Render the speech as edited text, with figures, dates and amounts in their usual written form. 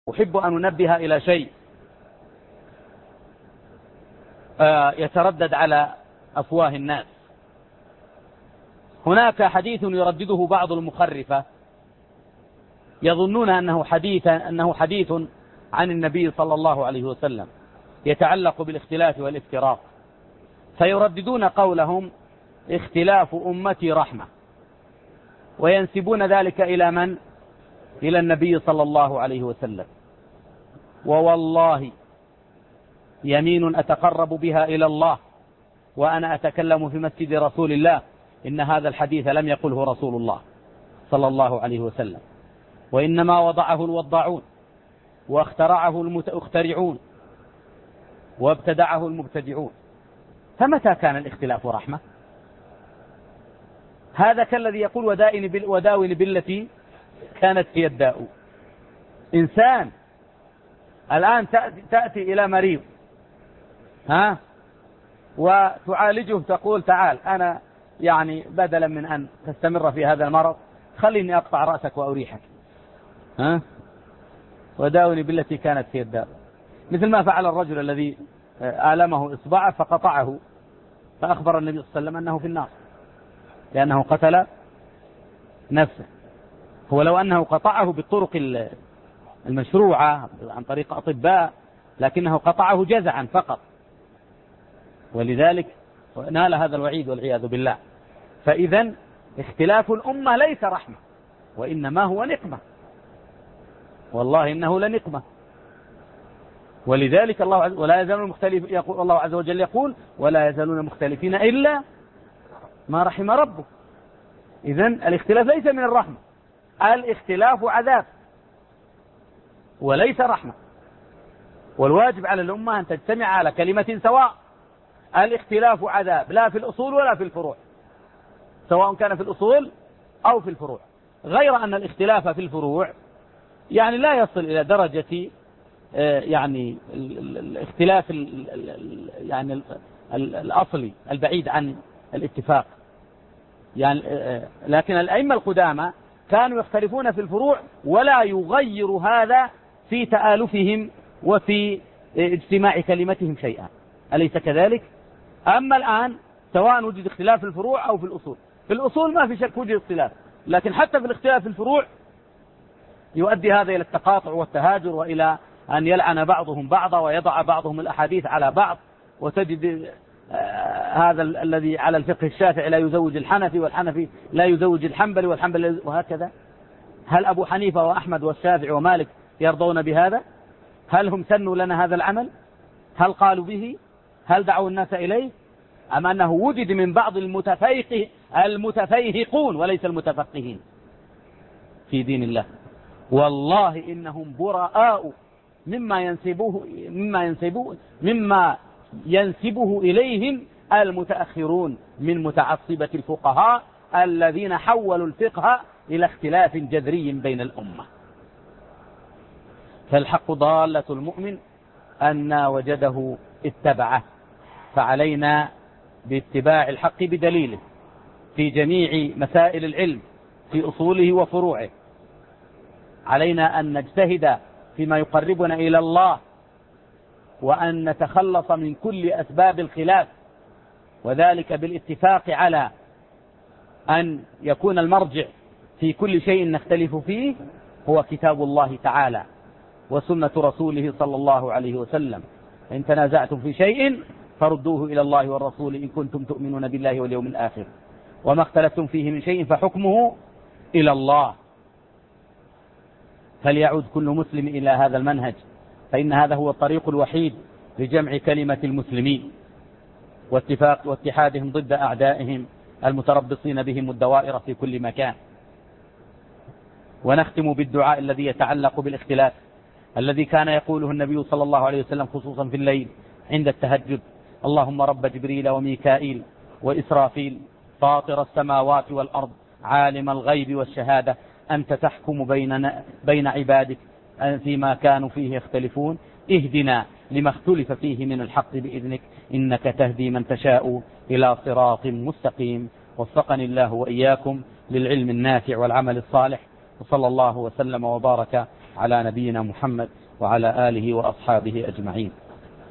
أحب أن أنبه إلى شيء يتردد على أفواه الناس. هناك حديث يردده بعض المخرفة يظنون أنه حديث عن النبي صلى الله عليه وسلم يتعلق بالاختلاف والافتراق، فيرددون قولهم اختلاف أمتي رحمة، وينسبون ذلك إلى من؟ إلى النبي صلى الله عليه وسلم. ووالله يمين أتقرب بها إلى الله وأنا أتكلم في مسجد رسول الله إن هذا الحديث لم يقله رسول الله صلى الله عليه وسلم، وإنما وضعه الوضاعون واخترعه المخترعون وابتدعه المبتدعون. فمتى كان الاختلاف رحمة؟ هذا كالذي يقول وداون بالتي كانت هي الداء. إنسان الآن تأتي إلى مريض وتعالجه، تقول تعال أنا يعني بدلا من أن تستمر في هذا المرض خليني أقطع رأسك وأريحك، وداوني بالتي كانت هي الداء. مثل ما فعل الرجل الذي آلمه إصبعه فقطعه، فأخبر النبي صلى الله عليه وسلم أنه في النار لأنه قتل نفسه. هو لو أنه قطعه بالطرق المشروعة عن طريق أطباء، لكنه قطعه جزعا فقط، ولذلك نال هذا الوعيد والعياذ بالله. فإذا اختلاف الأمة ليس رحمة، وإنما هو نقمة، والله إنه لنقمة. ولذلك ولا يزالون مختلف، يقول الله عز وجل يقول ولا يزالون مختلفين إلا ما رحم ربه. إذن الاختلاف ليس من الرحمة، الاختلاف عذاب وليس رحمة. والواجب على الأمة أن تجتمع على كلمة سواء. الاختلاف عذاب لا في الأصول ولا في الفروع، سواء كان في الأصول أو في الفروع، غير أن الاختلاف في الفروع يعني لا يصل إلى درجة يعني الاختلاف يعني الأصلي البعيد عن الاتفاق يعني. لكن الأئمة القدامى كانوا يختلفون في الفروع ولا يغير هذا في تآلفهم وفي اجتماع كلمتهم شيئا، أليس كذلك؟ أما الآن سواء وجد اختلاف في الفروع أو في الأصول، في الأصول ما في شك وجد اختلاف، لكن حتى في الاختلاف في الفروع يؤدي هذا إلى التقاطع والتهاجر، وإلى أن يلعن بعضهم بعضا ويضع بعضهم الأحاديث على بعض. وتجد هذا الذي على الفقه الشافعي لا يزوج الحنفي، والحنفي لا يزوج الحنبلي، والحنبلي وهكذا. هل أبو حنيفة وأحمد والشافعي ومالك يرضون بهذا؟ هل هم سنوا لنا هذا العمل؟ هل قالوا به؟ هل دعوا الناس إليه؟ أم أنه وجد من بعض المتفيهقون وليس المتفقهين في دين الله؟ والله إنهم براء مما ينسبه إليهم المتأخرون من متعصبة الفقهاء الذين حولوا الفقه إلى اختلاف جذري بين الأمة. فالحق ضالة المؤمن أن وجده اتبعه، فعلينا باتباع الحق بدليله في جميع مسائل العلم في أصوله وفروعه. علينا أن نجتهد فيما يقربنا إلى الله، وأن نتخلص من كل أسباب الخلاف، وذلك بالاتفاق على أن يكون المرجع في كل شيء نختلف فيه هو كتاب الله تعالى وسنة رسوله صلى الله عليه وسلم. إن تنازعتم في شيء فردوه إلى الله والرسول إن كنتم تؤمنون بالله واليوم الآخر، وما اختلفتم فيه من شيء فحكمه إلى الله. فليعود كل مسلم إلى هذا المنهج، فإن هذا هو الطريق الوحيد لجمع كلمة المسلمين واتحادهم ضد أعدائهم المتربصين بهم الدوائر في كل مكان. ونختم بالدعاء الذي يتعلق بالاختلاف الذي كان يقوله النبي صلى الله عليه وسلم خصوصا في الليل عند التهجد: اللهم رب جبريل وميكائيل وإسرافيل فاطر السماوات والأرض عالم الغيب والشهادة أنت تحكم بين عبادك فيما كانوا فيه يختلفون اهدنا لما اختلف فيه من الحق بإذنك إنك تهدي من تشاء إلى صراط مستقيم. وفقني الله وإياكم للعلم النافع والعمل الصالح، وصلى الله وسلم وبارك على نبينا محمد وعلى آله وأصحابه أجمعين.